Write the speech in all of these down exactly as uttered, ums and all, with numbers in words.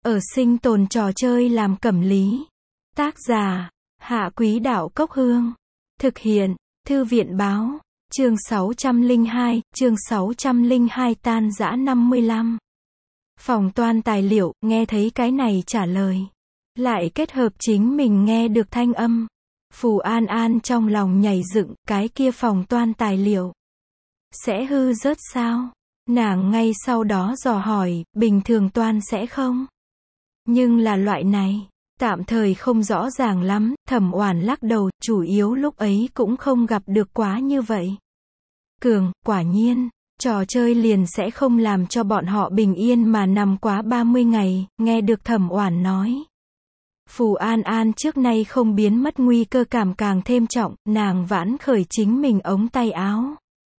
Ở sinh tồn trò chơi làm cẩm lý. Tác giả, Hạ Quý Đạo Cốc Hương. Thực hiện, Thư viện báo. Chương sáu trăm lẻ hai, chương sáu trăm lẻ hai tan rã năm mươi lăm. Phòng toan tài liệu, nghe thấy cái này trả lời. Lại kết hợp chính mình nghe được thanh âm. Phù An An trong lòng nhảy dựng, cái kia phòng toan tài liệu. Sẽ hư rớt sao? Nàng ngay sau đó dò hỏi, bình thường toan sẽ không? Nhưng là loại này, tạm thời không rõ ràng lắm, Thẩm Oản lắc đầu, chủ yếu lúc ấy cũng không gặp được quá như vậy. Cường, quả nhiên, trò chơi liền sẽ không làm cho bọn họ bình yên mà nằm quá ba mươi ngày, nghe được Thẩm Oản nói. Phù An An trước nay không biến mất nguy cơ cảm càng thêm trọng, nàng vãn khởi chính mình ống tay áo.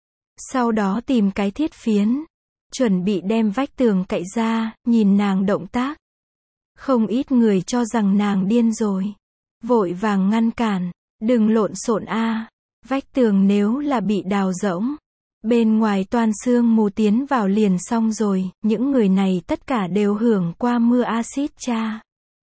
Sau đó tìm cái thiết phiến, chuẩn bị đem vách tường cậy ra, nhìn nàng động tác. Không ít người cho rằng nàng điên rồi. Vội vàng ngăn cản, đừng lộn xộn a, vách tường nếu là bị đào rỗng, bên ngoài toan sương mù tiến vào liền xong rồi, những người này tất cả đều hưởng qua mưa axit tra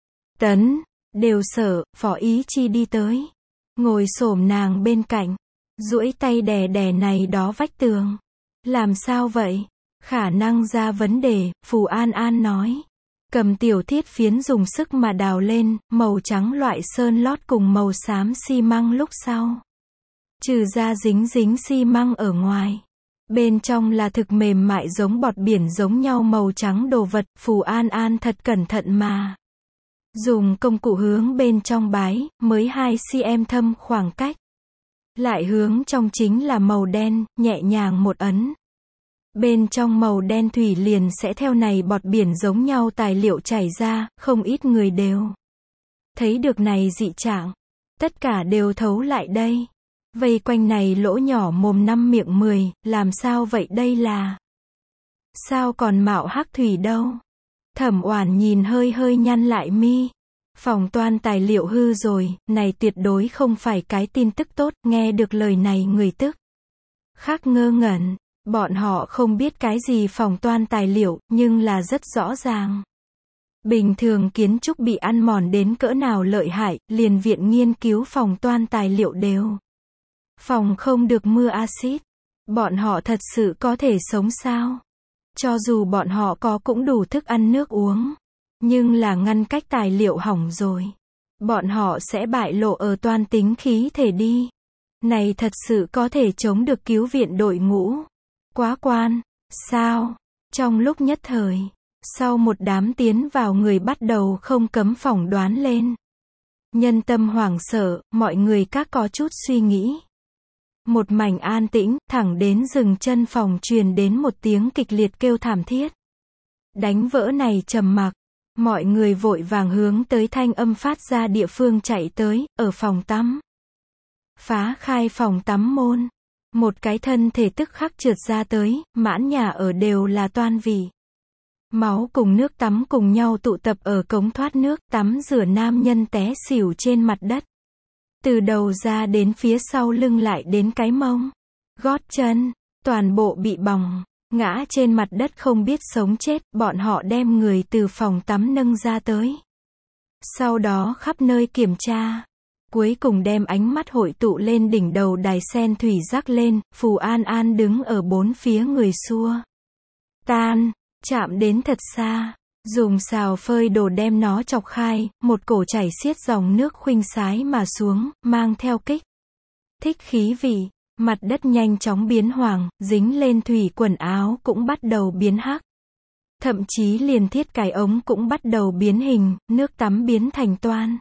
tấn, đều sợ, Phó Ý Chi đi tới, ngồi xổm nàng bên cạnh, duỗi tay đè đè này đó vách tường. Làm sao vậy? Khả năng ra vấn đề, Phù An An nói. Cầm tiểu thiết phiến dùng sức mà đào lên, màu trắng loại sơn lót cùng màu xám xi măng lúc sau. Trừ ra dính dính xi măng ở ngoài. Bên trong là thực mềm mại giống bọt biển giống nhau màu trắng đồ vật, Phù An An thật cẩn thận mà. Dùng công cụ hướng bên trong bái, mới hai xăng-ti-mét thâm khoảng cách. Lại hướng trong chính là màu đen, nhẹ nhàng một ấn. Bên trong màu đen thủy liền sẽ theo này bọt biển giống nhau tài liệu chảy ra, không ít người đều thấy được này dị trạng. Tất cả đều thấu lại đây. Vây quanh này lỗ nhỏ mồm năm miệng mười, làm sao vậy đây là? Sao còn mạo hắc thủy đâu? Thẩm Oản nhìn hơi hơi nhăn lại mi. Phòng toan tài liệu hư rồi, này tuyệt đối không phải cái tin tức tốt, nghe được lời này người tức khắc ngơ ngẩn. Bọn họ không biết cái gì phòng toan tài liệu, nhưng là rất rõ ràng. Bình thường kiến trúc bị ăn mòn đến cỡ nào lợi hại, liền viện nghiên cứu phòng toan tài liệu đều phòng không được mưa axit. Bọn họ thật sự có thể sống sao? Cho dù bọn họ có cũng đủ thức ăn nước uống, nhưng là ngăn cách tài liệu hỏng rồi, bọn họ sẽ bại lộ ở toan tính khí thể đi. Này thật sự có thể chống được cứu viện đội ngũ. Quá quan, sao? Trong lúc nhất thời, sau một đám tiến vào người bắt đầu không cấm phỏng đoán lên. Nhân tâm hoảng sợ, mọi người các có chút suy nghĩ. Một mảnh an tĩnh, thẳng đến dừng chân phòng truyền đến một tiếng kịch liệt kêu thảm thiết. Đánh vỡ này trầm mặc, mọi người vội vàng hướng tới thanh âm phát ra địa phương chạy tới, ở phòng tắm. Phá khai phòng tắm môn. Một cái thân thể tức khắc trượt ra tới, mãn nhà ở đều là toan vị. Máu cùng nước tắm cùng nhau tụ tập ở cống thoát nước, tắm rửa nam nhân té xỉu trên mặt đất. Từ đầu ra đến phía sau lưng lại đến cái mông, gót chân, toàn bộ bị bỏng, ngã trên mặt đất không biết sống chết, bọn họ đem người từ phòng tắm nâng ra tới. Sau đó khắp nơi kiểm tra. Cuối cùng đem ánh mắt hội tụ lên đỉnh đầu đài sen thủy rắc lên, Phù An An đứng ở bốn phía người xua tan, chạm đến thật xa, dùng xào phơi đồ đem nó chọc khai, một cổ chảy xiết dòng nước khuỳnh sái mà xuống, mang theo kích thích khí vị, mặt đất nhanh chóng biến hoàng, dính lên thủy quần áo cũng bắt đầu biến hắc. Thậm chí liền thiết cái ống cũng bắt đầu biến hình, nước tắm biến thành toan.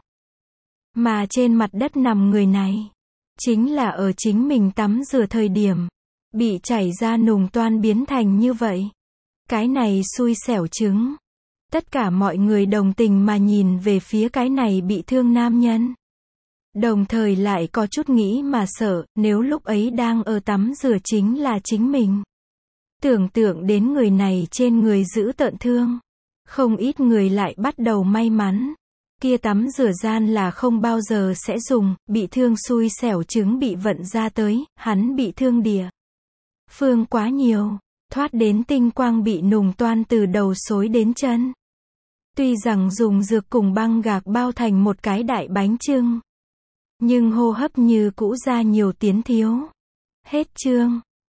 Mà trên mặt đất nằm người này, chính là ở chính mình tắm rửa thời điểm, bị chảy ra nùng toan biến thành như vậy. Cái này xui xẻo chứng. Tất cả mọi người đồng tình mà nhìn về phía cái này bị thương nam nhân. Đồng thời lại có chút nghĩ mà sợ, nếu lúc ấy đang ở tắm rửa chính là chính mình. Tưởng tượng đến người này trên người giữ tợn thương. Không ít người lại bắt đầu may mắn. Kia tắm rửa gian là không bao giờ sẽ dùng, bị thương xui xẻo chứng bị vận ra tới, hắn bị thương địa phương quá nhiều, thoát đến tinh quang bị nùng toan từ đầu xối đến chân. Tuy rằng dùng dược cùng băng gạc bao thành một cái đại bánh chưng, nhưng hô hấp như cũ ra nhiều tiến thiếu. Hết chương.